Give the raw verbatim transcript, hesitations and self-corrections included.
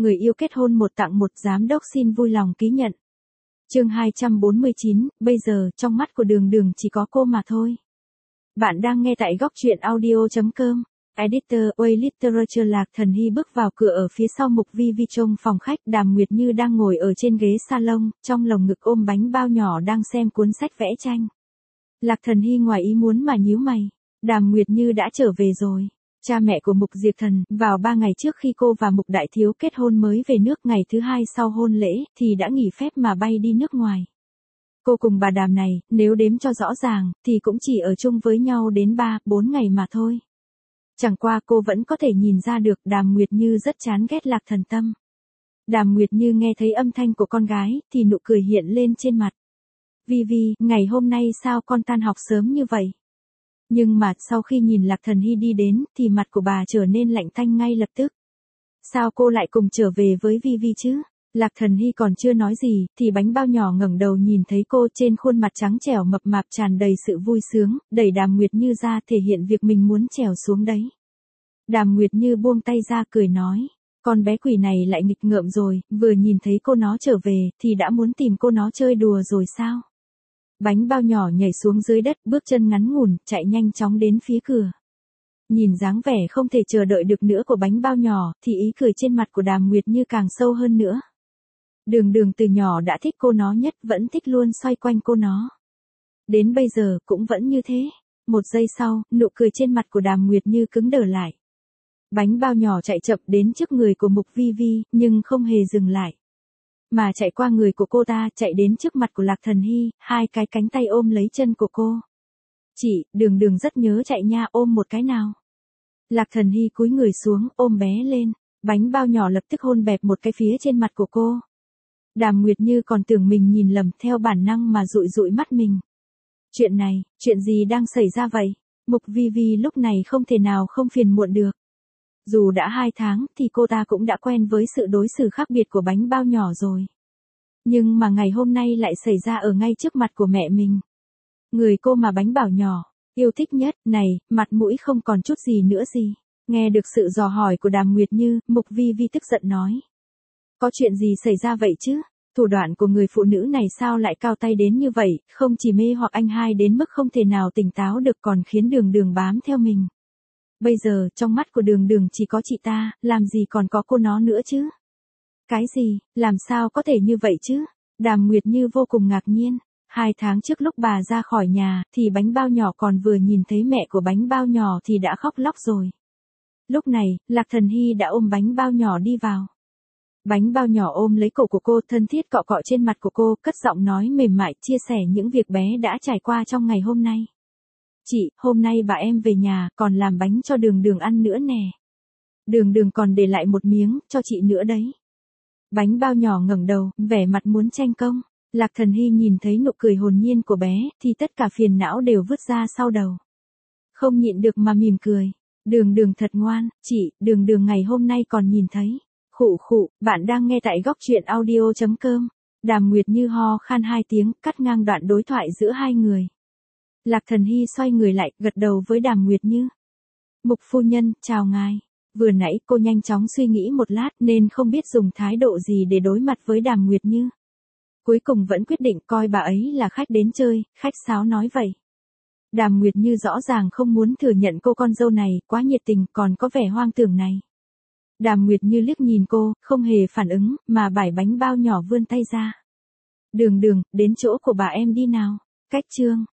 người yêu kết hôn một tặng một, giám đốc xin vui lòng ký nhận. Chương hai trăm bốn mươi chín, bây giờ trong mắt của Đường Đường chỉ có cô mà thôi. Bạn đang nghe tại góc truyện audio chấm com. Editor Way Literature. Lạc Thần Hy bước vào cửa ở phía sau Mục Vi Vi trong phòng khách. Đàm Nguyệt Như đang ngồi ở trên ghế salon, trong lồng ngực ôm bánh bao nhỏ đang xem cuốn sách vẽ tranh. Lạc Thần Hy ngoài ý muốn mà nhíu mày. Đàm Nguyệt Như đã trở về rồi. Cha mẹ của Mục Diệp Thần, vào ba ngày trước khi cô và Mục Đại Thiếu kết hôn mới về nước, ngày thứ hai sau hôn lễ, thì đã nghỉ phép mà bay đi nước ngoài. Cô cùng bà Đàm này, nếu đếm cho rõ ràng, thì cũng chỉ ở chung với nhau đến ba, bốn ngày mà thôi. Chẳng qua cô vẫn có thể nhìn ra được Đàm Nguyệt Như rất chán ghét Lạc Thần Tâm. Đàm Nguyệt Như nghe thấy âm thanh của con gái, thì nụ cười hiện lên trên mặt. Vi Vi, ngày hôm nay sao con tan học sớm như vậy? Nhưng mà sau khi nhìn Lạc Thần Hy đi đến, thì mặt của bà trở nên lạnh tanh ngay lập tức. Sao cô lại cùng trở về với Vi Vi chứ? Lạc Thần Hy còn chưa nói gì, thì bánh bao nhỏ ngẩng đầu nhìn thấy cô, trên khuôn mặt trắng trẻo mập mạp tràn đầy sự vui sướng, đẩy Đàm Nguyệt Như ra thể hiện việc mình muốn trèo xuống đấy. Đàm Nguyệt Như buông tay ra cười nói, con bé quỷ này lại nghịch ngợm rồi, vừa nhìn thấy cô nó trở về, thì đã muốn tìm cô nó chơi đùa rồi sao? Bánh bao nhỏ nhảy xuống dưới đất, bước chân ngắn ngủn, chạy nhanh chóng đến phía cửa. Nhìn dáng vẻ không thể chờ đợi được nữa của bánh bao nhỏ, thì ý cười trên mặt của Đàm Nguyệt Như càng sâu hơn nữa. Đường Đường từ nhỏ đã thích cô nó nhất, vẫn thích luôn xoay quanh cô nó. Đến bây giờ cũng vẫn như thế. Một giây sau, nụ cười trên mặt của Đàm Nguyệt Như cứng đờ lại. Bánh bao nhỏ chạy chậm đến trước người của Mục Vi Vi, nhưng không hề dừng lại. Mà chạy qua người của cô ta, chạy đến trước mặt của Lạc Thần Hy, hai cái cánh tay ôm lấy chân của cô. Chị, Đường Đường rất nhớ chạy nha, ôm một cái nào. Lạc Thần Hy cúi người xuống, ôm bé lên. Bánh bao nhỏ lập tức hôn bẹp một cái phía trên mặt của cô. Đàm Nguyệt Như còn tưởng mình nhìn lầm, theo bản năng mà dụi dụi mắt mình. Chuyện này, chuyện gì đang xảy ra vậy? Mục Vi Vi lúc này không thể nào không phiền muộn được. Dù đã hai tháng, thì cô ta cũng đã quen với sự đối xử khác biệt của bánh bao nhỏ rồi. Nhưng mà ngày hôm nay lại xảy ra ở ngay trước mặt của mẹ mình. Người cô mà bánh bảo nhỏ yêu thích nhất, này, mặt mũi không còn chút gì nữa gì. Nghe được sự dò hỏi của Đàm Nguyệt Như, Mục Vi Vi tức giận nói. Có chuyện gì xảy ra vậy chứ? Thủ đoạn của người phụ nữ này sao lại cao tay đến như vậy, không chỉ mê hoặc anh hai đến mức không thể nào tỉnh táo được, còn khiến Đường Đường bám theo mình. Bây giờ, trong mắt của Đường Đường chỉ có chị ta, làm gì còn có cô nó nữa chứ? Cái gì, làm sao có thể như vậy chứ? Đàm Nguyệt Như vô cùng ngạc nhiên. Hai tháng trước lúc bà ra khỏi nhà, thì bánh bao nhỏ còn vừa nhìn thấy mẹ của bánh bao nhỏ thì đã khóc lóc rồi. Lúc này, Lạc Thần Hy đã ôm bánh bao nhỏ đi vào. Bánh bao nhỏ ôm lấy cổ của cô, thân thiết cọ cọ trên mặt của cô, cất giọng nói mềm mại, chia sẻ những việc bé đã trải qua trong ngày hôm nay. Chị, hôm nay bà em về nhà, còn làm bánh cho Đường Đường ăn nữa nè. Đường Đường còn để lại một miếng, cho chị nữa đấy. Bánh bao nhỏ ngẩng đầu, vẻ mặt muốn tranh công. Lạc Thần Hy nhìn thấy nụ cười hồn nhiên của bé, thì tất cả phiền não đều vứt ra sau đầu. Không nhịn được mà mỉm cười. Đường Đường thật ngoan, chị, Đường Đường ngày hôm nay còn nhìn thấy. Khụ khụ, bạn đang nghe tại góc truyện audio chấm com. Đàm Nguyệt Như ho khan hai tiếng, cắt ngang đoạn đối thoại giữa hai người. Lạc Thần Hy xoay người lại, gật đầu với Đàm Nguyệt Như. Mục phu nhân, chào ngài. Vừa nãy cô nhanh chóng suy nghĩ một lát nên không biết dùng thái độ gì để đối mặt với Đàm Nguyệt Như. Cuối cùng vẫn quyết định coi bà ấy là khách đến chơi, khách sáo nói vậy. Đàm Nguyệt Như rõ ràng không muốn thừa nhận cô con dâu này quá nhiệt tình, còn có vẻ hoang tưởng này. Đàm Nguyệt Như liếc nhìn cô, không hề phản ứng, mà bải bánh bao nhỏ vươn tay ra. Đường Đường, đến chỗ của bà em đi nào. Cách chương.